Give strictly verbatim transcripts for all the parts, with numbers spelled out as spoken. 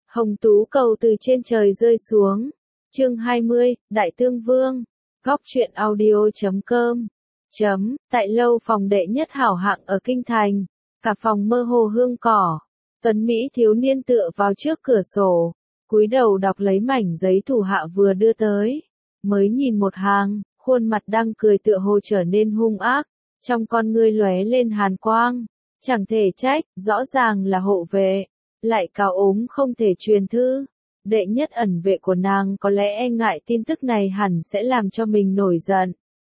Hồng tú cầu từ trên trời rơi xuống. Chương hai mươi, Đại Tương Vương. Góc truyện audio chấm com. Chấm, tại lâu phòng đệ nhất hảo hạng ở Kinh Thành. Cả phòng mơ hồ hương cỏ. Tuấn Mỹ thiếu niên tựa vào trước cửa sổ. Cúi đầu đọc lấy mảnh giấy thủ hạ vừa đưa tới. Mới nhìn một hàng, khuôn mặt đang cười tựa hồ trở nên hung ác. Trong con ngươi lóe lên hàn quang. Chẳng thể trách, rõ ràng là hộ vệ. Lại cao ốm không thể truyền thư. Đệ nhất ẩn vệ của nàng có lẽ e ngại tin tức này hẳn sẽ làm cho mình nổi giận.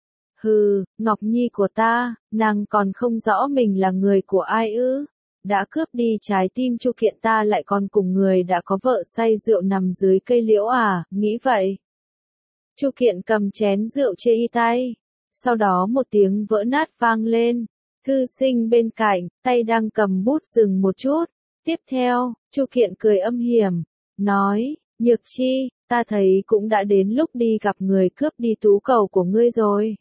Hừ, Ngọc Nhi của ta, nàng còn không rõ mình là người của ai ư. Đã cướp đi trái tim Chu Kiện ta lại còn cùng người đã có vợ say rượu nằm dưới cây liễu à, nghĩ vậy. Chu Kiện cầm chén rượu chê y tay. Sau đó một tiếng vỡ nát vang lên. Thư sinh bên cạnh, tay đang cầm bút dừng một chút. Tiếp theo, Chu Kiện cười âm hiểm, nói, Nhược Chi, ta thấy cũng đã đến lúc đi gặp người cướp đi tú cầu của ngươi rồi.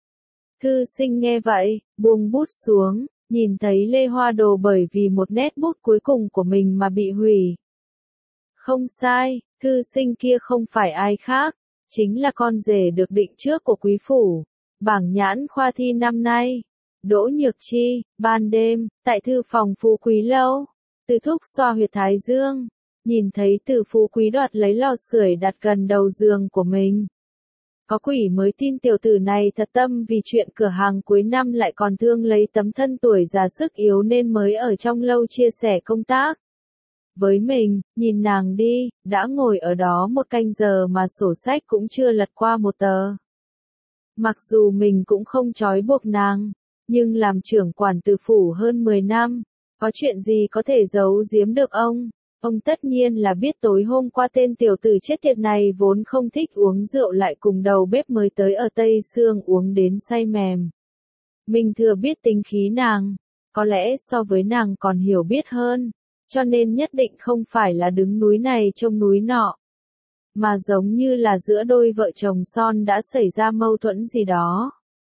Thư sinh nghe vậy, buông bút xuống, nhìn thấy Lê Hoa Đồ bởi vì một nét bút cuối cùng của mình mà bị hủy. Không sai, thư sinh kia không phải ai khác, chính là con rể được định trước của quý phủ, bảng nhãn khoa thi năm nay. Đỗ Nhược Chi, ban đêm, tại thư phòng Phú Quý lâu. Từ thúc xoa huyệt thái dương, nhìn thấy Từ Phú Quý đoạt lấy lò sưởi đặt gần đầu giường của mình. Có quỷ mới tin tiểu tử này thật tâm vì chuyện cửa hàng cuối năm lại còn thương lấy tấm thân tuổi già sức yếu nên mới ở trong lâu chia sẻ công tác. Với mình, nhìn nàng đi, đã ngồi ở đó một canh giờ mà sổ sách cũng chưa lật qua một tờ. Mặc dù mình cũng không trói buộc nàng, nhưng làm trưởng quản Từ phủ hơn mười năm. Có chuyện gì có thể giấu giếm được ông? Ông tất nhiên là biết tối hôm qua tên tiểu tử chết tiệt này vốn không thích uống rượu lại cùng đầu bếp mới tới ở Tây Sương uống đến say mềm. Mình thừa biết tính khí nàng, có lẽ so với nàng còn hiểu biết hơn, cho nên nhất định không phải là đứng núi này trông núi nọ. Mà giống như là giữa đôi vợ chồng son đã xảy ra mâu thuẫn gì đó.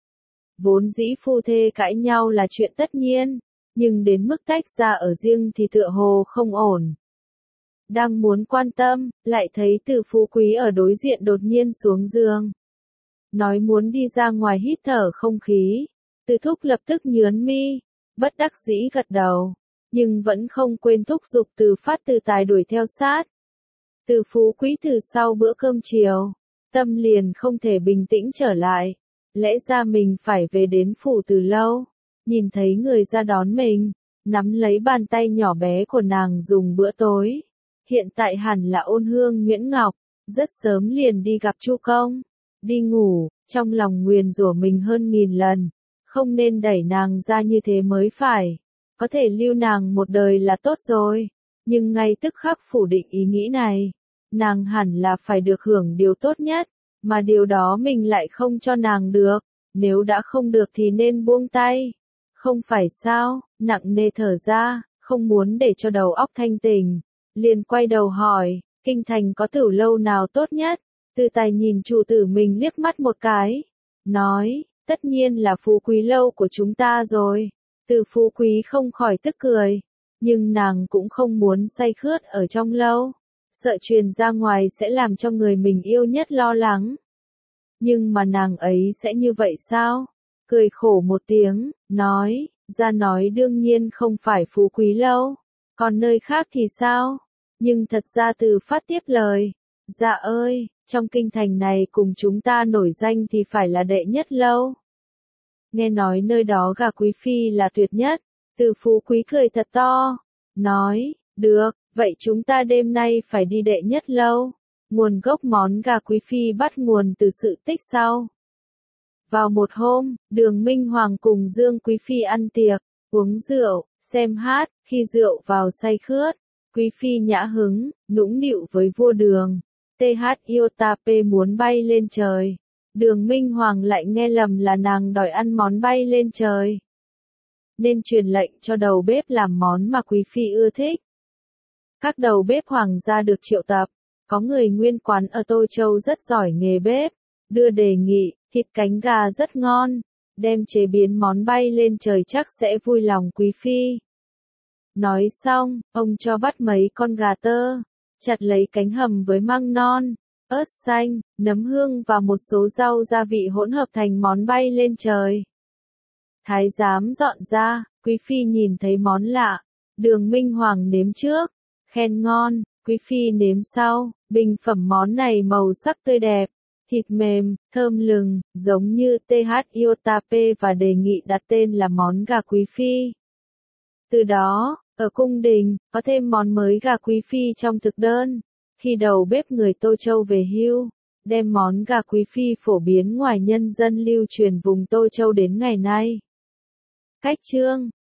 Vốn dĩ phu thê cãi nhau là chuyện tất nhiên. Nhưng đến mức tách ra ở riêng thì tựa hồ không ổn. Đang muốn quan tâm, lại thấy Từ Phú Quý ở đối diện đột nhiên xuống giường. Nói muốn đi ra ngoài hít thở không khí. Từ thúc lập tức nhướng mi, bất đắc dĩ gật đầu. Nhưng vẫn không quên thúc giục Từ Phát Từ Tài đuổi theo sát. Từ Phú Quý từ sau bữa cơm chiều, tâm liền không thể bình tĩnh trở lại. Lẽ ra mình phải về đến phủ từ lâu. Nhìn thấy người ra đón mình, nắm lấy bàn tay nhỏ bé của nàng dùng bữa tối. Hiện tại hẳn là Ôn Hương Nguyễn Ngọc, rất sớm liền đi gặp Chu Công. Đi ngủ, trong lòng nguyền rủa mình hơn nghìn lần. Không nên đẩy nàng ra như thế mới phải. Có thể lưu nàng một đời là tốt rồi. Nhưng ngay tức khắc phủ định ý nghĩ này. Nàng hẳn là phải được hưởng điều tốt nhất. Mà điều đó mình lại không cho nàng được. Nếu đã không được thì nên buông tay. Không phải sao, nặng nề thở ra, không muốn để cho đầu óc thanh tỉnh. Liền quay đầu hỏi, Kinh Thành có tử lâu nào tốt nhất? Từ Tài nhìn chủ tử mình liếc mắt một cái. Nói, tất nhiên là Phú Quý lâu của chúng ta rồi. Từ Phú Quý không khỏi tức cười. Nhưng nàng cũng không muốn say khướt ở trong lâu. Sợ truyền ra ngoài sẽ làm cho người mình yêu nhất lo lắng. Nhưng mà nàng ấy sẽ như vậy sao? Cười khổ một tiếng, nói, ra nói đương nhiên không phải Phú Quý lâu, còn nơi khác thì sao? Nhưng thật ra Từ Phát tiếp lời, dạ ơi, trong kinh thành này cùng chúng ta nổi danh thì phải là đệ nhất lâu. Nghe nói nơi đó gà quý phi là tuyệt nhất, Từ Phú Quý cười thật to, nói, được, vậy chúng ta đêm nay phải đi đệ nhất lâu. Nguồn gốc món gà quý phi bắt nguồn từ sự tích sau. Vào một hôm, Đường Minh Hoàng cùng Dương Quý Phi ăn tiệc, uống rượu, xem hát, khi rượu vào say khướt, Quý Phi nhã hứng, nũng nịu với vua Đường. tê hát Iotape muốn bay lên trời. Đường Minh Hoàng lại nghe lầm là nàng đòi ăn món bay lên trời. Nên truyền lệnh cho đầu bếp làm món mà Quý Phi ưa thích. Các đầu bếp hoàng gia được triệu tập, có người nguyên quán ở Tô Châu rất giỏi nghề bếp, đưa đề nghị. Thịt cánh gà rất ngon, đem chế biến món bay lên trời chắc sẽ vui lòng Quý Phi. Nói xong, ông cho bắt mấy con gà tơ, chặt lấy cánh hầm với măng non, ớt xanh, nấm hương và một số rau gia vị hỗn hợp thành món bay lên trời. Thái giám dọn ra, quý phi nhìn thấy món lạ, Đường Minh Hoàng nếm trước, khen ngon, quý phi nếm sau, bình phẩm món này màu sắc tươi đẹp, thịt mềm, thơm lừng, giống như tê hát Iotapé và đề nghị đặt tên là món gà quý phi. Từ đó, ở cung đình, có thêm món mới gà quý phi trong thực đơn. Khi đầu bếp người Tô Châu về hưu, đem món gà quý phi phổ biến ngoài nhân dân lưu truyền vùng Tô Châu đến ngày nay. Cách chương